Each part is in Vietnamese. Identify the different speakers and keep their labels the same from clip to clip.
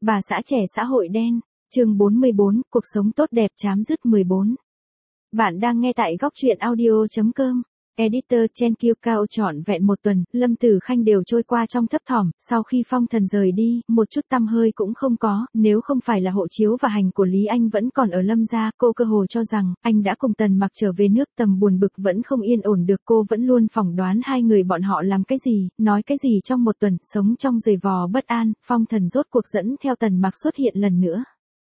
Speaker 1: Bà xã trẻ xã hội đen, chương 44, cuộc sống tốt đẹp chấm dứt 14. Bạn đang nghe tại góc truyện audio.com. Editor Chen Kiêu Cao trọn vẹn một tuần, Lâm Tử Khanh đều trôi qua trong thấp thỏm, sau khi Phong Thần rời đi, một chút tăm hơi cũng không có, nếu không phải là hộ chiếu và hành của Lý Anh vẫn còn ở Lâm gia, cô cơ hồ cho rằng, anh đã cùng Tần Mặc trở về nước. Tầm buồn bực vẫn không yên ổn được, cô vẫn luôn phỏng đoán hai người bọn họ làm cái gì, nói cái gì trong một tuần, sống trong giày vò bất an. Phong Thần rốt cuộc dẫn theo Tần Mặc xuất hiện lần nữa.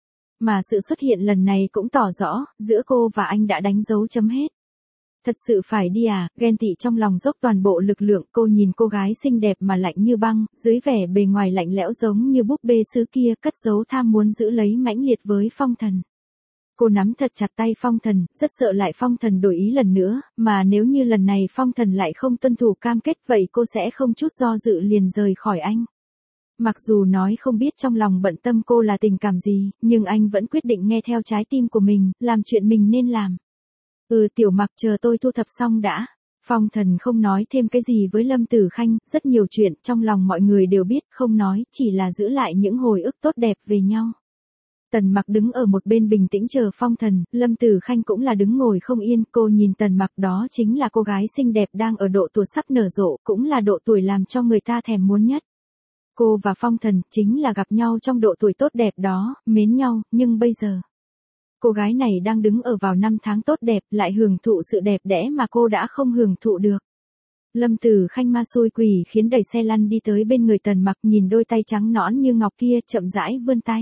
Speaker 1: Mà sự xuất hiện lần này cũng tỏ rõ, giữa cô và anh đã đánh dấu chấm hết. Thật sự phải đi à, ghen tị trong lòng dốc toàn bộ lực lượng, cô nhìn cô gái xinh đẹp mà lạnh như băng, dưới vẻ bề ngoài lạnh lẽo giống như búp bê sứ kia, cất giấu tham muốn giữ lấy mãnh liệt với Phong Thần. Cô nắm thật chặt tay Phong Thần, rất sợ lại Phong Thần đổi ý lần nữa, mà nếu như lần này Phong Thần lại không tuân thủ cam kết vậy cô sẽ không chút do dự liền rời khỏi anh. Mặc dù nói không biết trong lòng bận tâm cô là tình cảm gì, nhưng anh vẫn quyết định nghe theo trái tim của mình, làm chuyện mình nên làm. Tiểu Mặc chờ tôi thu thập xong đã. Phong Thần không nói thêm cái gì với Lâm Tử Khanh, rất nhiều chuyện trong lòng mọi người đều biết, không nói, chỉ là giữ lại những hồi ức tốt đẹp về nhau. Tần Mặc đứng ở một bên bình tĩnh chờ Phong Thần, Lâm Tử Khanh cũng là đứng ngồi không yên, cô nhìn Tần Mặc, đó chính là cô gái xinh đẹp đang ở độ tuổi sắp nở rộ, cũng là độ tuổi làm cho người ta thèm muốn nhất. Cô và Phong Thần chính là gặp nhau trong độ tuổi tốt đẹp đó, mến nhau, nhưng bây giờ cô gái này đang đứng ở vào năm tháng tốt đẹp, lại hưởng thụ sự đẹp đẽ mà cô đã không hưởng thụ được. Lâm Tử Khanh ma xui quỷ khiến đẩy xe lăn đi tới bên người Tần Mặc, nhìn đôi tay trắng nõn như ngọc kia, chậm rãi vươn tay.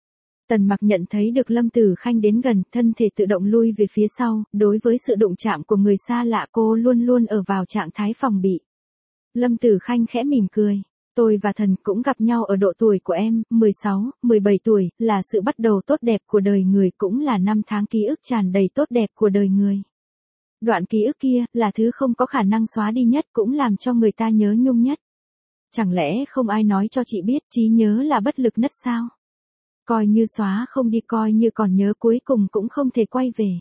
Speaker 1: Tần Mặc nhận thấy được Lâm Tử Khanh đến gần, thân thể tự động lui về phía sau, đối với sự đụng chạm của người xa lạ cô luôn luôn ở vào trạng thái phòng bị. Lâm Tử Khanh khẽ mỉm cười. Tôi và Thần cũng gặp nhau ở độ tuổi của em, 16, 17 tuổi, là sự bắt đầu tốt đẹp của đời người, cũng là năm tháng ký ức tràn đầy tốt đẹp của đời người. Đoạn ký ức kia, là thứ không có khả năng xóa đi nhất, cũng làm cho người ta nhớ nhung nhất. Chẳng lẽ không ai nói cho chị biết, trí nhớ là bất lực nhất sao? Coi như xóa không đi, coi như còn nhớ, cuối cùng cũng không thể quay về.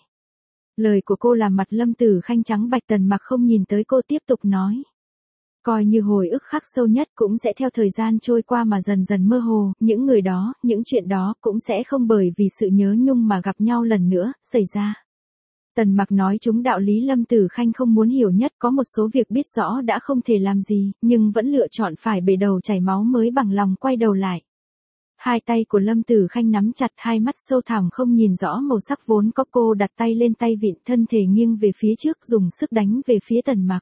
Speaker 1: Lời của cô làm mặt Lâm Tử Khanh trắng bạch. Tần Mặc không nhìn tới cô, tiếp tục nói. Coi như hồi ức khắc sâu nhất cũng sẽ theo thời gian trôi qua mà dần dần mơ hồ, những người đó, những chuyện đó cũng sẽ không bởi vì sự nhớ nhung mà gặp nhau lần nữa, xảy ra. Tần Mặc nói chúng đạo lý Lâm Tử Khanh không muốn hiểu nhất, có một số việc biết rõ đã không thể làm gì, nhưng vẫn lựa chọn phải bể đầu chảy máu mới bằng lòng quay đầu lại. Hai tay của Lâm Tử Khanh nắm chặt, hai mắt sâu thẳm không nhìn rõ màu sắc vốn có, cô đặt tay lên tay vịn, thân thể nghiêng về phía trước, dùng sức đánh về phía Tần Mặc.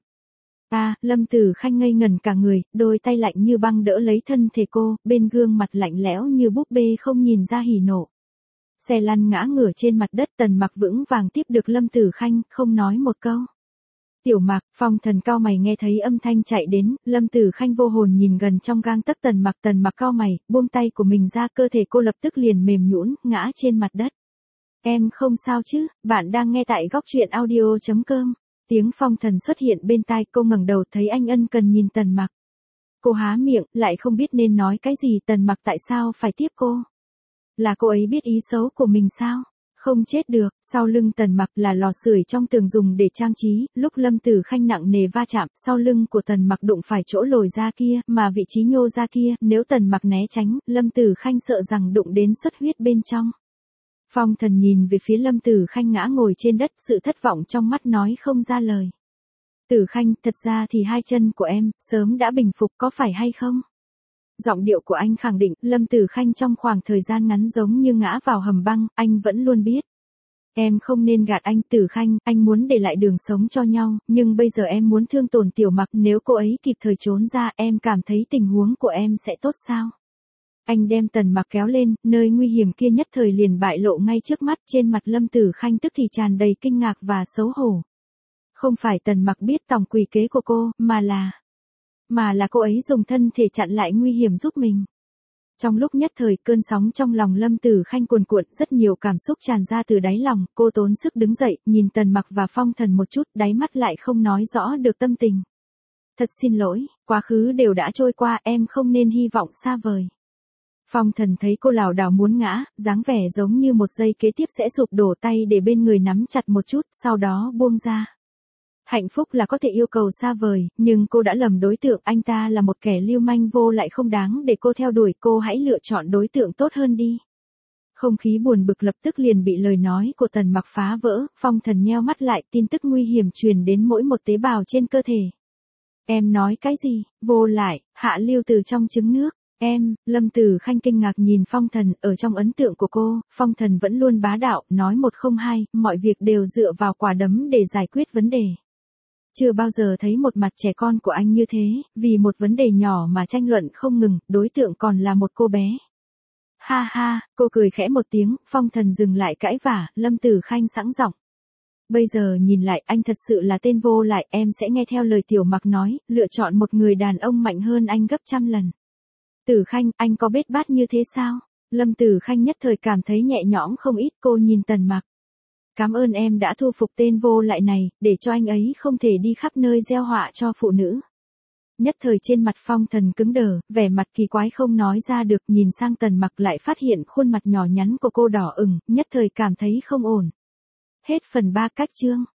Speaker 1: Lâm Tử Khanh ngây ngẩn cả người, đôi tay lạnh như băng đỡ lấy thân thể cô, bên gương mặt lạnh lẽo như búp bê không nhìn ra hỉ nộ. Xe lăn ngã ngửa trên mặt đất, Tần Mặc vững vàng tiếp được Lâm Tử Khanh, không nói một câu. Tiểu Mặc, Phong Thần cau mày nghe thấy âm thanh chạy đến, Lâm Tử Khanh vô hồn nhìn gần trong gang tấc Tần Mặc cau mày, buông tay của mình ra, cơ thể cô lập tức liền mềm nhũn, ngã trên mặt đất. Em không sao chứ? Bạn đang nghe tại góc truyện audio.com. Tiếng Phong Thần xuất hiện bên tai, cô ngẩng đầu thấy anh ân cần nhìn Tần Mặc. Cô há miệng, lại không biết nên nói cái gì. Tần Mặc tại sao phải tiếp cô? Là cô ấy biết ý xấu của mình sao? Không chết được. Sau lưng Tần Mặc là lò sưởi trong tường dùng để trang trí, lúc Lâm Tử Khanh nặng nề va chạm, sau lưng của Tần Mặc đụng phải chỗ lồi ra kia, mà vị trí nhô ra kia, nếu Tần Mặc né tránh, Lâm Tử Khanh sợ rằng đụng đến xuất huyết bên trong. Phong Thần nhìn về phía Lâm Tử Khanh ngã ngồi trên đất, sự thất vọng trong mắt nói không ra lời. Tử Khanh, thật ra thì hai chân của em, sớm đã bình phục, có phải hay không? Giọng điệu của anh khẳng định, Lâm Tử Khanh trong khoảng thời gian ngắn giống như ngã vào hầm băng, anh vẫn luôn biết. Em không nên gạt anh. Tử Khanh, anh muốn để lại đường sống cho nhau, nhưng bây giờ em muốn thương tổn Tiểu Mặc, nếu cô ấy kịp thời trốn ra, em cảm thấy tình huống của em sẽ tốt sao? Anh đem Tần Mặc kéo lên, nơi nguy hiểm kia nhất thời liền bại lộ ngay trước mắt, trên mặt Lâm Tử Khanh tức thì tràn đầy kinh ngạc và xấu hổ. Không phải Tần Mặc biết tòng quỷ kế của cô, mà là cô ấy dùng thân thể chặn lại nguy hiểm giúp mình. Trong lúc nhất thời, cơn sóng trong lòng Lâm Tử Khanh cuồn cuộn, rất nhiều cảm xúc tràn ra từ đáy lòng, cô tốn sức đứng dậy, nhìn Tần Mặc và Phong Thần một chút, đáy mắt lại không nói rõ được tâm tình. Thật xin lỗi, quá khứ đều đã trôi qua, em không nên hy vọng xa vời. Phong Thần thấy cô lảo đảo muốn ngã, dáng vẻ giống như một giây kế tiếp sẽ sụp đổ, tay để bên người nắm chặt một chút, sau đó buông ra. Hạnh phúc là có thể yêu cầu xa vời, nhưng cô đã lầm đối tượng, anh ta là một kẻ lưu manh vô lại không đáng để cô theo đuổi, cô hãy lựa chọn đối tượng tốt hơn đi. Không khí buồn bực lập tức liền bị lời nói của Tần Mặc phá vỡ, Phong Thần nheo mắt lại, tin tức nguy hiểm truyền đến mỗi một tế bào trên cơ thể. Em nói cái gì? Vô lại, hạ lưu từ trong trứng nước. Em, Lâm Tử Khanh kinh ngạc nhìn Phong Thần, ở trong ấn tượng của cô, Phong Thần vẫn luôn bá đạo, nói một không hai, mọi việc đều dựa vào quả đấm để giải quyết vấn đề. Chưa bao giờ thấy một mặt trẻ con của anh như thế, vì một vấn đề nhỏ mà tranh luận không ngừng, đối tượng còn là một cô bé. Ha ha, cô cười khẽ một tiếng, Phong Thần dừng lại cãi vả, Lâm Tử Khanh sẵn giọng. Bây giờ nhìn lại, anh thật sự là tên vô lại, em sẽ nghe theo lời Tiểu Mặc nói, lựa chọn một người đàn ông mạnh hơn anh gấp trăm lần. Tử Khanh, anh có bết bát như thế sao? Lâm Tử Khanh nhất thời cảm thấy nhẹ nhõm không ít, cô nhìn Tần Mặc. Cảm ơn em đã thu phục tên vô lại này, để cho anh ấy không thể đi khắp nơi gieo họa cho phụ nữ. Nhất thời trên mặt Phong Thần cứng đờ, vẻ mặt kỳ quái không nói ra được, nhìn sang Tần Mặc lại phát hiện khuôn mặt nhỏ nhắn của cô đỏ ửng, nhất thời cảm thấy không ổn. Hết phần 3 cách chương.